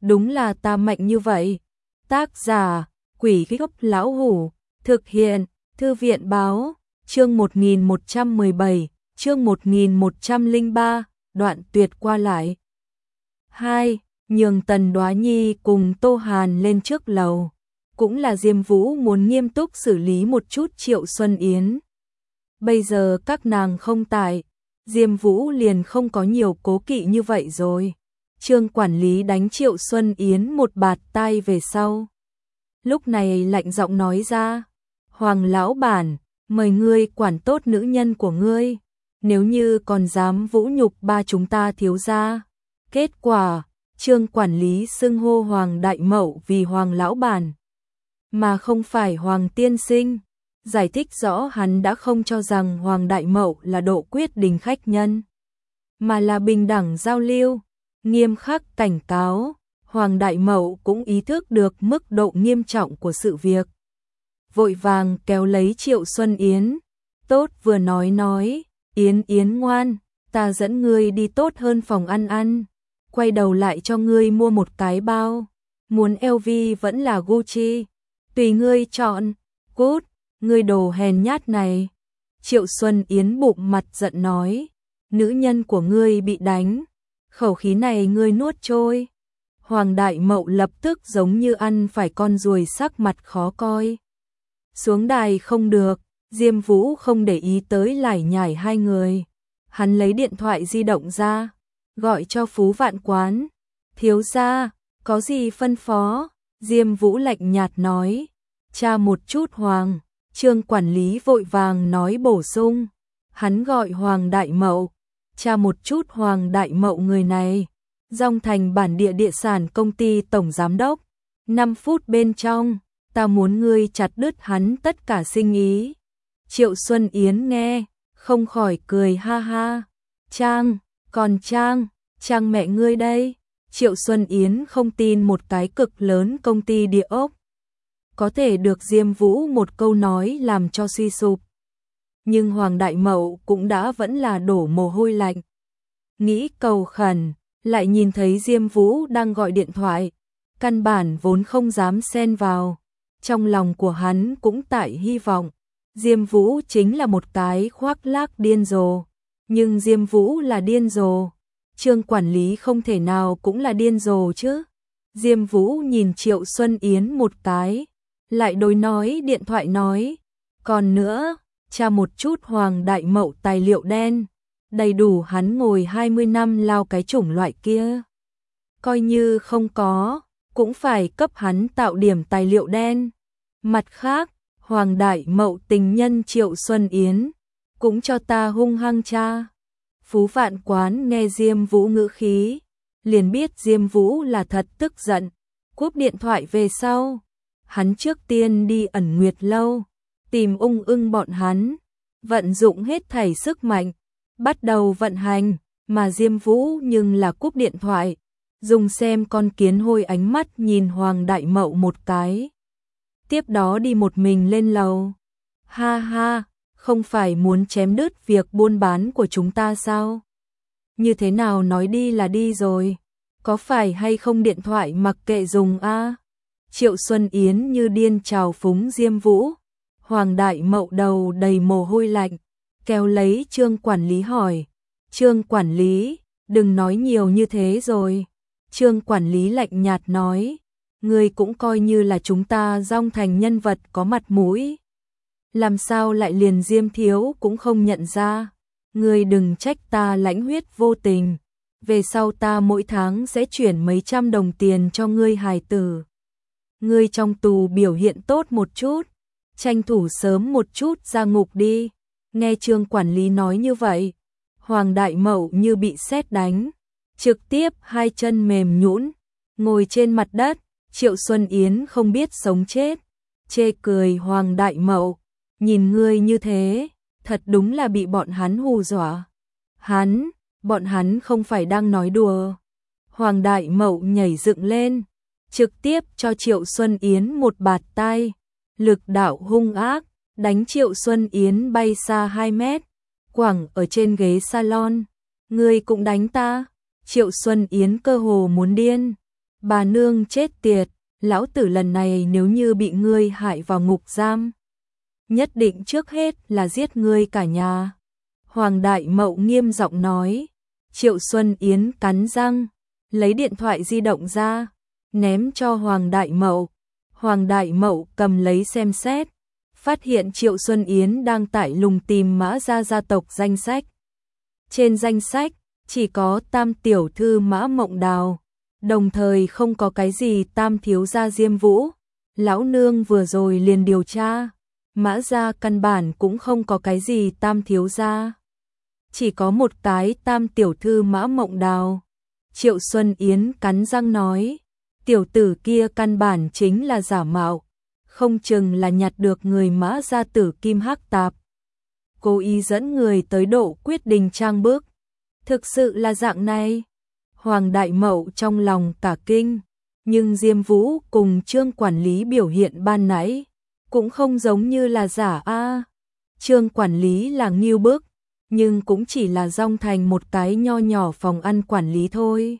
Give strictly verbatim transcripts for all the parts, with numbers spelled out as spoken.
đúng là ta mạnh như vậy. Tác giả, Quỷ Gốc Lão Hủ, thực hiện, Thư viện Báo, chương một nghìn một trăm mười bảy, chương một nghìn một trăm lẻ ba, đoạn tuyệt qua lại. hai. Nhường Tần Đoá Nhi cùng Tô Hàn lên trước lầu. Cũng là Diêm Vũ muốn nghiêm túc xử lý một chút Triệu Xuân Yến. Bây giờ các nàng không tại, Diêm Vũ liền không có nhiều cố kỵ như vậy rồi. Trương quản lý đánh Triệu Xuân Yến một bạt tai về sau. Lúc này lạnh giọng nói ra, Hoàng lão bản, mời ngươi quản tốt nữ nhân của ngươi, nếu như còn dám vũ nhục ba chúng ta thiếu gia. Kết quả, Trương quản lý xưng hô Hoàng đại mậu vì Hoàng lão bản, mà không phải Hoàng tiên sinh. Giải thích rõ hắn đã không cho rằng Hoàng đại mậu là độ quyết đình khách nhân, mà là bình đẳng giao lưu, nghiêm khắc cảnh cáo. Hoàng đại mậu cũng ý thức được mức độ nghiêm trọng của sự việc, vội vàng kéo lấy Triệu Xuân Yến. Tốt, vừa nói nói, Yến Yến ngoan, ta dẫn ngươi đi tốt hơn phòng ăn ăn, quay đầu lại cho ngươi mua một cái bao, muốn L V vẫn là Gucci, tùy ngươi chọn. Cút, ngươi đồ hèn nhát này. Triệu Xuân Yến bụng mặt giận nói, nữ nhân của ngươi bị đánh, khẩu khí này ngươi nuốt trôi. Hoàng đại mậu lập tức giống như ăn phải con ruồi, sắc mặt khó coi. Xuống đài không được, Diêm Vũ không để ý tới lải nhải hai người. Hắn lấy điện thoại di động ra, gọi cho Phú Vạn Quán. Thiếu gia, có gì phân phó? Diêm Vũ lạnh nhạt nói, tra một chút Hoàng. Trương quản lý vội vàng nói bổ sung, hắn gọi Hoàng đại mậu, tra một chút Hoàng đại mậu người này, Dòng Thành bản địa địa sản công ty tổng giám đốc. năm phút bên trong, ta muốn ngươi chặt đứt hắn tất cả sinh ý. Triệu Xuân Yến nghe, không khỏi cười ha ha. Trang, còn Trang, Trang mẹ ngươi đây. Triệu Xuân Yến không tin một cái cực lớn công ty địa ốc có thể được Diêm Vũ một câu nói làm cho suy sụp. Nhưng Hoàng đại mậu cũng đã vẫn là đổ mồ hôi lạnh, nghĩ cầu khẩn, lại nhìn thấy Diêm Vũ đang gọi điện thoại, căn bản vốn không dám xen vào. Trong lòng của hắn cũng tại hy vọng Diêm Vũ chính là một cái khoác lác điên rồ, nhưng Diêm Vũ là điên rồ, Trương quản lý không thể nào cũng là điên rồ chứ. Diêm Vũ nhìn Triệu Xuân Yến một cái, lại đối nói điện thoại nói, còn nữa, tra một chút Hoàng đại mậu tài liệu đen, đầy đủ hắn ngồi hai mươi năm lao cái chủng loại kia. Coi như không có, cũng phải cấp hắn tạo điểm tài liệu đen. Mặt khác, Hoàng đại mậu tình nhân Triệu Xuân Yến, cũng cho ta hung hăng tra. Phú Vạn Quán nghe Diêm Vũ ngữ khí, liền biết Diêm Vũ là thật tức giận. Cúp điện thoại về sau, hắn trước tiên đi ẩn nguyệt lâu, tìm ung ưng bọn hắn, vận dụng hết thảy sức mạnh, bắt đầu vận hành, mà Diêm Vũ nhưng là cúp điện thoại, dùng xem con kiến hôi ánh mắt nhìn Hoàng đại mậu một cái. Tiếp đó đi một mình lên lầu. Ha ha, không phải muốn chém đứt việc buôn bán của chúng ta sao? Như thế nào nói đi là đi rồi, có phải hay không điện thoại mặc kệ dùng a? Triệu Xuân Yến như điên chào phúng Diêm Vũ. Hoàng đại mậu đầu đầy mồ hôi lạnh, kéo lấy Trương quản lý hỏi, Trương quản lý, đừng nói nhiều như thế rồi. Trương quản lý lạnh nhạt nói, ngươi cũng coi như là chúng ta Dòng Thành nhân vật có mặt mũi, làm sao lại liền Diêm thiếu cũng không nhận ra? Ngươi đừng trách ta lãnh huyết vô tình, về sau ta mỗi tháng sẽ chuyển mấy trăm đồng tiền cho ngươi hài tử. Ngươi trong tù biểu hiện tốt một chút, tranh thủ sớm một chút ra ngục đi. Nghe Trương quản lý nói như vậy, Hoàng đại mậu như bị sét đánh, trực tiếp hai chân mềm nhũn, ngồi trên mặt đất. Triệu Xuân Yến không biết sống chết, chê cười Hoàng đại mậu, nhìn ngươi như thế, thật đúng là bị bọn hắn hù dọa. Hắn, bọn hắn không phải đang nói đùa. Hoàng đại mậu nhảy dựng lên, trực tiếp cho Triệu Xuân Yến một bạt tai, lực đạo hung ác, đánh Triệu Xuân Yến bay xa hai mét, quẳng ở trên ghế salon. Ngươi cũng đánh ta? Triệu Xuân Yến cơ hồ muốn điên. Bà nương chết tiệt, lão tử lần này nếu như bị ngươi hại vào ngục giam, nhất định trước hết là giết ngươi cả nhà. Hoàng Đại Mậu nghiêm giọng nói. Triệu Xuân Yến cắn răng, lấy điện thoại di động ra, ném cho Hoàng Đại Mậu. Hoàng Đại Mậu cầm lấy xem xét, phát hiện Triệu Xuân Yến đang tải lùng tìm Mã gia gia tộc danh sách. Trên danh sách, chỉ có Tam tiểu thư Mã Mộng Đào, đồng thời không có cái gì Tam thiếu gia Diêm Vũ. Lão nương vừa rồi liền điều tra, Mã gia căn bản cũng không có cái gì Tam thiếu gia, chỉ có một cái Tam tiểu thư Mã Mộng Đào. Triệu Xuân Yến cắn răng nói, tiểu tử kia căn bản chính là giả mạo, không chừng là nhặt được người Mã gia tử kim hắc tạp, cố ý dẫn người tới độ quyết định trang bước. Thực sự là dạng này. Hoàng Đại Mậu trong lòng cả kinh, nhưng Diêm Vũ cùng Trương quản lý biểu hiện ban nãy cũng không giống như là giả a. Trương quản lý là nghiêu bức, nhưng cũng chỉ là dong thành một cái nho nhỏ phòng ăn quản lý thôi.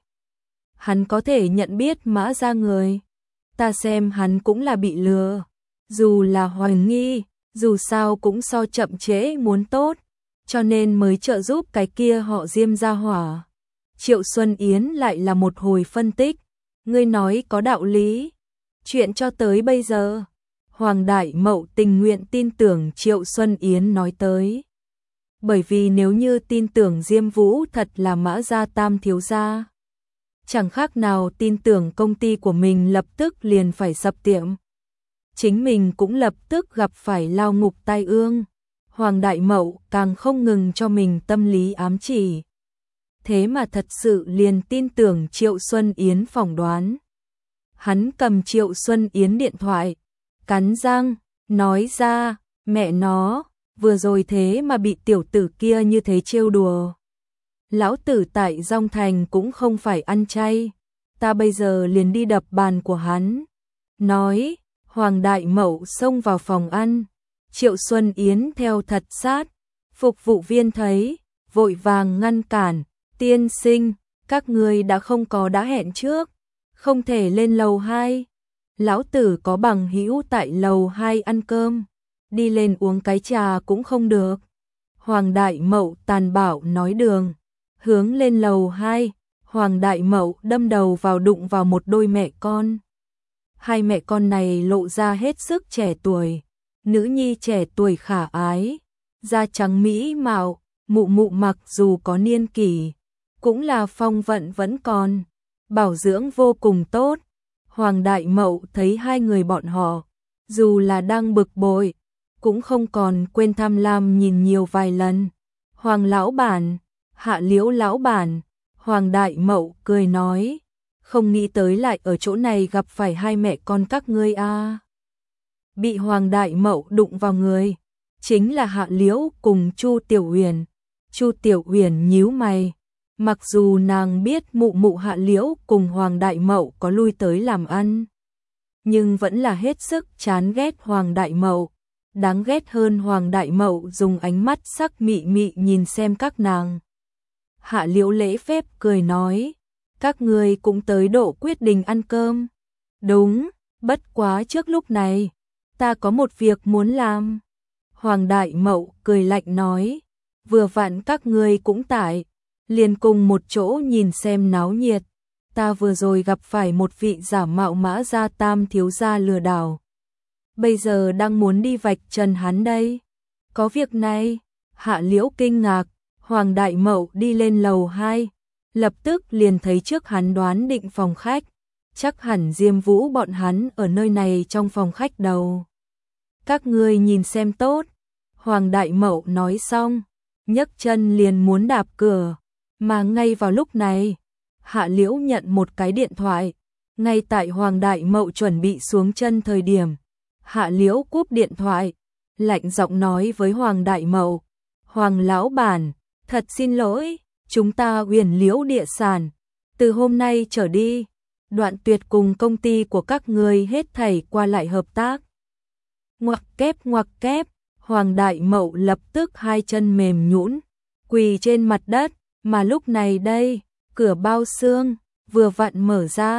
Hắn có thể nhận biết Mã gia người, ta xem hắn cũng là bị lừa, dù là hoài nghi, dù sao cũng so chậm trễ muốn tốt, cho nên mới trợ giúp cái kia họ Diêm gia hỏa. Triệu Xuân Yến lại là một hồi phân tích, ngươi nói có đạo lý. Chuyện cho tới bây giờ, Hoàng Đại Mậu tình nguyện tin tưởng Triệu Xuân Yến nói tới. Bởi vì nếu như tin tưởng Diêm Vũ thật là Mã gia Tam thiếu gia, chẳng khác nào tin tưởng công ty của mình lập tức liền phải sập tiệm. Chính mình cũng lập tức gặp phải lao ngục tai ương. Hoàng Đại Mậu càng không ngừng cho mình tâm lý ám chỉ. Thế mà thật sự liền tin tưởng Triệu Xuân Yến phỏng đoán. Hắn cầm Triệu Xuân Yến điện thoại, cắn răng, nói ra, mẹ nó, vừa rồi thế mà bị tiểu tử kia như thế trêu đùa. Lão tử tại Dong Thành cũng không phải ăn chay, ta bây giờ liền đi đập bàn của hắn. Nói, Hoàng Đại Mậu xông vào phòng ăn, Triệu Xuân Yến theo thật sát, phục vụ viên thấy, vội vàng ngăn cản, tiên sinh, các ngươi đã không có đã hẹn trước, không thể lên lầu hai. Lão tử có bằng hữu tại lầu hai ăn cơm, đi lên uống cái trà cũng không được. Hoàng Đại Mậu tàn bạo nói đường, hướng lên lầu hai, Hoàng Đại Mậu đâm đầu vào đụng vào một đôi mẹ con. Hai mẹ con này lộ ra hết sức trẻ tuổi, nữ nhi trẻ tuổi khả ái, da trắng mỹ mạo, mụ mụ mặc dù có niên kỷ, cũng là phong vận vẫn còn, bảo dưỡng vô cùng tốt. Hoàng Đại Mậu thấy hai người bọn họ, dù là đang bực bội, cũng không còn quên tham lam nhìn nhiều vài lần. Hoàng lão bản, Hạ Liễu lão bản, Hoàng Đại Mậu cười nói, không nghĩ tới lại ở chỗ này gặp phải hai mẹ con các ngươi a. À. Bị Hoàng Đại Mậu đụng vào người, chính là Hạ Liễu cùng Chu Tiểu Uyển. Chu Tiểu Uyển nhíu mày, mặc dù nàng biết mụ mụ Hạ Liễu cùng Hoàng Đại Mậu có lui tới làm ăn, nhưng vẫn là hết sức chán ghét Hoàng Đại Mậu. Đáng ghét hơn Hoàng Đại Mậu dùng ánh mắt sắc mị mị nhìn xem các nàng. Hạ Liễu lễ phép cười nói, các ngươi cũng tới độ quyết định ăn cơm. Đúng, bất quá trước lúc này, ta có một việc muốn làm. Hoàng Đại Mậu cười lạnh nói, vừa vặn các ngươi cũng tại, liền cùng một chỗ nhìn xem náo nhiệt. Ta vừa rồi gặp phải một vị giả mạo Mã gia Tam thiếu gia lừa đảo, bây giờ đang muốn đi vạch trần hắn đây. Có việc này? Hạ Liễu kinh ngạc. Hoàng Đại Mậu đi lên lầu hai, lập tức liền thấy trước hắn đoán định phòng khách, chắc hẳn Diêm Vũ bọn hắn ở nơi này trong phòng khách đầu. Các ngươi nhìn xem tốt. Hoàng Đại Mậu nói xong, nhấc chân liền muốn đạp cửa, mà ngay vào lúc này, Hạ Liễu nhận một cái điện thoại. Ngay tại Hoàng Đại Mậu chuẩn bị xuống chân thời điểm, Hạ Liễu cúp điện thoại, lạnh giọng nói với Hoàng Đại Mậu, Hoàng lão bản, thật xin lỗi, chúng ta Huyền Liễu địa sản, từ hôm nay trở đi, đoạn tuyệt cùng công ty của các ngươi hết thảy qua lại hợp tác. Ngoặc kép ngoặc kép, Hoàng Đại Mậu lập tức hai chân mềm nhũn, quỳ trên mặt đất, mà lúc này đây, cửa bao xương vừa vặn mở ra,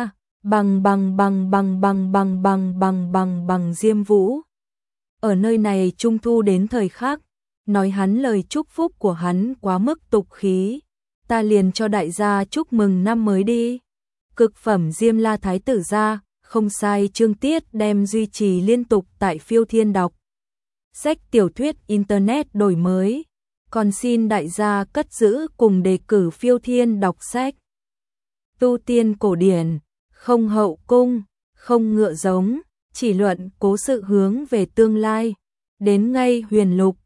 Bằng bằng bằng bằng bằng bằng bằng bằng bằng bằng Diêm Vũ. Ở nơi này trung thu đến thời khắc, nói hắn lời chúc phúc của hắn quá mức tục khí, ta liền cho đại gia chúc mừng năm mới đi. Cực phẩm Diêm La Thái tử ra, không sai, chương tiết đem duy trì liên tục tại Phiêu Thiên đọc sách tiểu thuyết internet đổi mới. Còn xin đại gia cất giữ cùng đề cử Phiêu Thiên đọc sách tu tiên cổ điển, không hậu cung, không ngựa giống, chỉ luận cố sự hướng về tương lai. Đến ngay huyền lục,